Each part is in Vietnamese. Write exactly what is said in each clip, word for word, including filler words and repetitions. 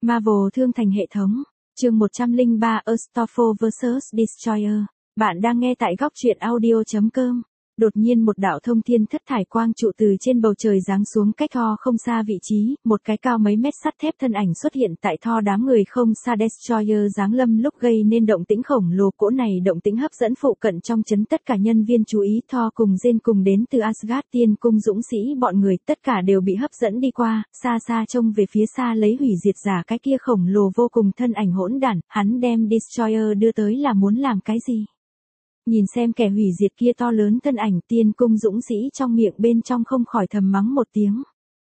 Marvel thương thành hệ thống. Chương một trăm lẻ ba Astolfo versus. Destroyer. Bạn đang nghe tại góc truyện audio chấm com. Đột nhiên một đạo thông thiên thất thải quang trụ từ trên bầu trời giáng xuống cách Thor không xa vị trí, một cái cao mấy mét sắt thép thân ảnh xuất hiện tại Thor đám người không xa. Destroyer giáng lâm lúc gây nên động tĩnh khổng lồ, cỗ này động tĩnh hấp dẫn phụ cận trong trấn tất cả nhân viên chú ý. Thor cùng Jane cùng đến từ Asgard tiên cung dũng sĩ bọn người, tất cả đều bị hấp dẫn đi qua, xa xa trông về phía xa lấy hủy diệt giả cái kia khổng lồ vô cùng thân ảnh hỗn đản, hắn đem Destroyer đưa tới là muốn làm cái gì? Nhìn xem kẻ hủy diệt kia to lớn thân ảnh, tiên cung dũng sĩ trong miệng bên trong không khỏi thầm mắng một tiếng.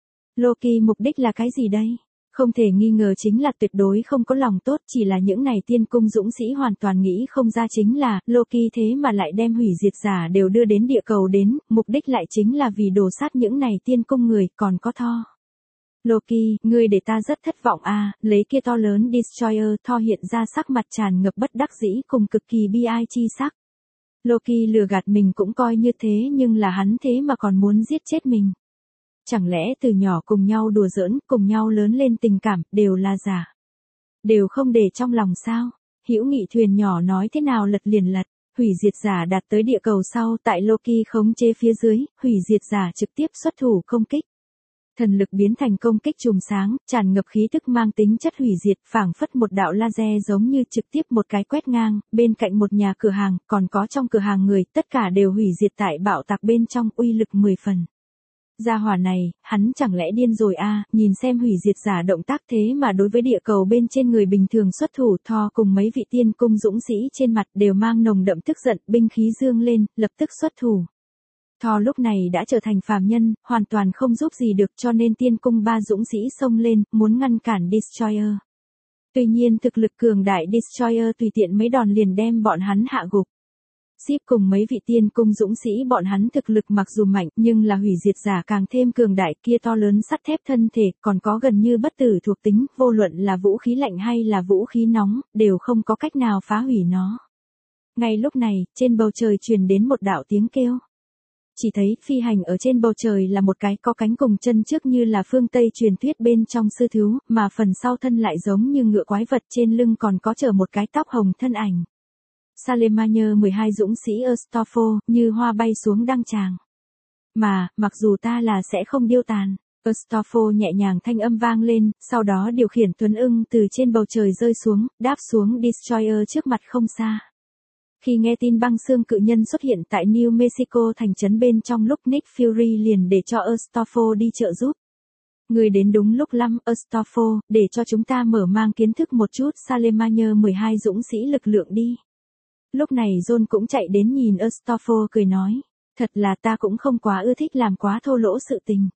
Loki mục đích là cái gì đây? Không thể nghi ngờ chính là tuyệt đối không có lòng tốt, chỉ là những này tiên cung dũng sĩ hoàn toàn nghĩ không ra chính là, Loki thế mà lại đem hủy diệt giả đều đưa đến địa cầu đến, mục đích lại chính là vì đổ sát những này tiên cung người, còn có Thor. Loki, ngươi để ta rất thất vọng à, lấy kia to lớn Destroyer. Thor hiện ra sắc mặt tràn ngập bất đắc dĩ cùng cực kỳ bi ai chi sắc. Loki lừa gạt mình cũng coi như thế, nhưng là hắn thế mà còn muốn giết chết mình. Chẳng lẽ từ nhỏ cùng nhau đùa giỡn, cùng nhau lớn lên tình cảm, đều là giả. Đều không để trong lòng sao? Hữu nghị thuyền nhỏ nói thế nào lật liền lật, hủy diệt giả đạt tới địa cầu sau, tại Loki khống chế phía dưới, hủy diệt giả trực tiếp xuất thủ công kích. Thần lực biến thành công kích chùm sáng, tràn ngập khí tức mang tính chất hủy diệt, phảng phất một đạo laser giống như trực tiếp một cái quét ngang, bên cạnh một nhà cửa hàng, còn có trong cửa hàng người, tất cả đều hủy diệt tại bạo tạc bên trong, uy lực mười phần. Gia hỏa này, hắn chẳng lẽ điên rồi à, nhìn xem hủy diệt giả động tác thế mà đối với địa cầu bên trên người bình thường xuất thủ. Thor cùng mấy vị tiên cung dũng sĩ trên mặt đều mang nồng đậm tức giận, binh khí dương lên, lập tức xuất thủ. Thor lúc này đã trở thành phàm nhân, hoàn toàn không giúp gì được, cho nên tiên cung ba dũng sĩ xông lên, muốn ngăn cản Destroyer. Tuy nhiên thực lực cường đại Destroyer tùy tiện mấy đòn liền đem bọn hắn hạ gục. Ship cùng mấy vị tiên cung dũng sĩ bọn hắn thực lực mặc dù mạnh, nhưng là hủy diệt giả càng thêm cường đại, kia to lớn sắt thép thân thể, còn có gần như bất tử thuộc tính, vô luận là vũ khí lạnh hay là vũ khí nóng, đều không có cách nào phá hủy nó. Ngay lúc này, trên bầu trời truyền đến một đạo tiếng kêu. Chỉ thấy phi hành ở trên bầu trời là một cái có cánh cùng chân trước như là phương Tây truyền thuyết bên trong sư thú, mà phần sau thân lại giống như ngựa quái vật, trên lưng còn có chở một cái tóc hồng thân ảnh. Salemania mười hai dũng sĩ Astolfo, như hoa bay xuống đăng tràng. Mà, mặc dù ta là sẽ không điêu tàn. Astolfo nhẹ nhàng thanh âm vang lên, sau đó điều khiển tuấn ưng từ trên bầu trời rơi xuống, đáp xuống Destroyer trước mặt không xa. Khi nghe tin băng xương cự nhân xuất hiện tại New Mexico thành trấn bên trong lúc Nick Fury liền để cho Astolfo đi trợ giúp. Người đến đúng lúc lắm, Astolfo, để cho chúng ta mở mang kiến thức một chút Salemania mười hai dũng sĩ lực lượng đi. Lúc này John cũng chạy đến nhìn Astolfo cười nói, thật là ta cũng không quá ưa thích làm quá thô lỗ sự tình.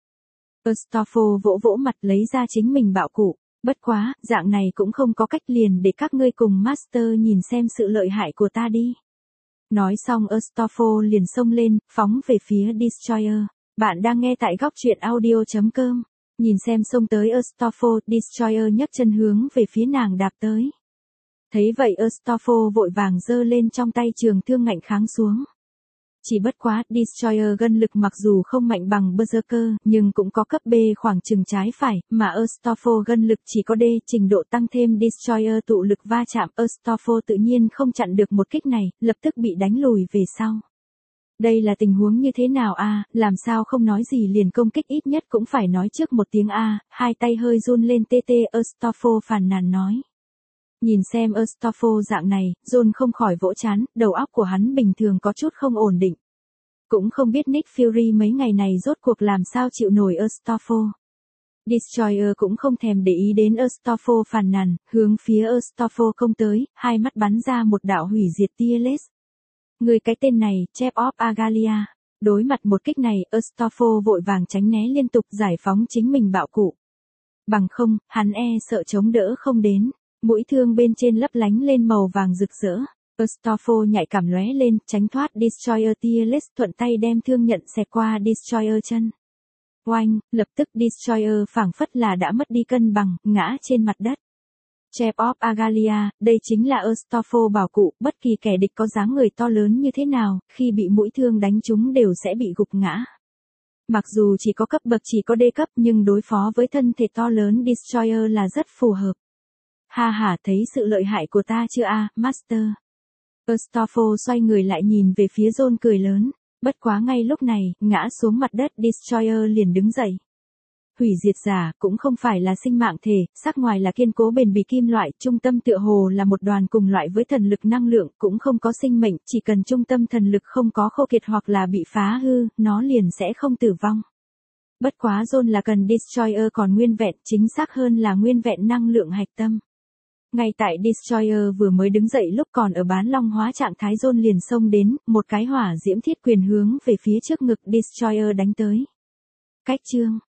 Astolfo vỗ vỗ mặt lấy ra chính mình bạo cụ. Bất quá, dạng này cũng không có cách, liền để các ngươi cùng Master nhìn xem sự lợi hại của ta đi. Nói xong Astolfo liền xông lên, phóng về phía Destroyer. Bạn đang nghe tại góc truyện audio chấm com. Nhìn xem xông tới Astolfo, Destroyer nhấc chân hướng về phía nàng đạp tới. Thấy vậy Astolfo vội vàng giơ lên trong tay trường thương ngạnh kháng xuống. Chỉ bất quá, Destroyer gân lực mặc dù không mạnh bằng Berserker, nhưng cũng có cấp B khoảng chừng trái phải, mà Astolfo gân lực chỉ có D, trình độ tăng thêm Destroyer tụ lực va chạm, Astolfo tự nhiên không chặn được một kích này, lập tức bị đánh lùi về sau. Đây là tình huống như thế nào a, làm sao không nói gì liền công kích, ít nhất cũng phải nói trước một tiếng a, hai tay hơi run lên tê tê, Astolfo phàn nàn nói. Nhìn xem Astolfo dạng này, John không khỏi vỗ chán, đầu óc của hắn bình thường có chút không ổn định. Cũng không biết Nick Fury mấy ngày này rốt cuộc làm sao chịu nổi Astolfo. Destroyer cũng không thèm để ý đến Astolfo phàn nàn, hướng phía Astolfo công tới, hai mắt bắn ra một đạo hủy diệt tia laser. Người cái tên này, Chef of Agalia. Đối mặt một kích này, Astolfo vội vàng tránh né liên tục giải phóng chính mình bạo cụ. Bằng không, hắn e sợ chống đỡ không đến. Mũi thương bên trên lấp lánh lên màu vàng rực rỡ. Astolfo nhạy cảm lóe lên, tránh thoát Destroyer tia laser, thuận tay đem thương nhận xẹt qua Destroyer chân. Oanh, lập tức Destroyer phảng phất là đã mất đi cân bằng, ngã trên mặt đất. Chef of Agalia, đây chính là Astolfo bảo cụ, bất kỳ kẻ địch có dáng người to lớn như thế nào, khi bị mũi thương đánh trúng đều sẽ bị gục ngã. Mặc dù chỉ có cấp bậc chỉ có D cấp nhưng đối phó với thân thể to lớn Destroyer là rất phù hợp. Ha ha, thấy sự lợi hại của ta chưa a, Master? Astolfo xoay người lại nhìn về phía John cười lớn. Bất quá ngay lúc này, ngã xuống mặt đất Destroyer liền đứng dậy. Hủy diệt giả cũng không phải là sinh mạng thể, sắc ngoài là kiên cố bền bỉ kim loại, trung tâm tựa hồ là một đoàn cùng loại với thần lực năng lượng, cũng không có sinh mệnh, chỉ cần trung tâm thần lực không có khô kiệt hoặc là bị phá hư, nó liền sẽ không tử vong. Bất quá John là cần Destroyer còn nguyên vẹn, chính xác hơn là nguyên vẹn năng lượng hạch tâm. Ngay tại Destroyer vừa mới đứng dậy lúc còn ở bán long hóa trạng thái, John liền xông đến, một cái hỏa diễm thiết quyền hướng về phía trước ngực Destroyer đánh tới. Cách chương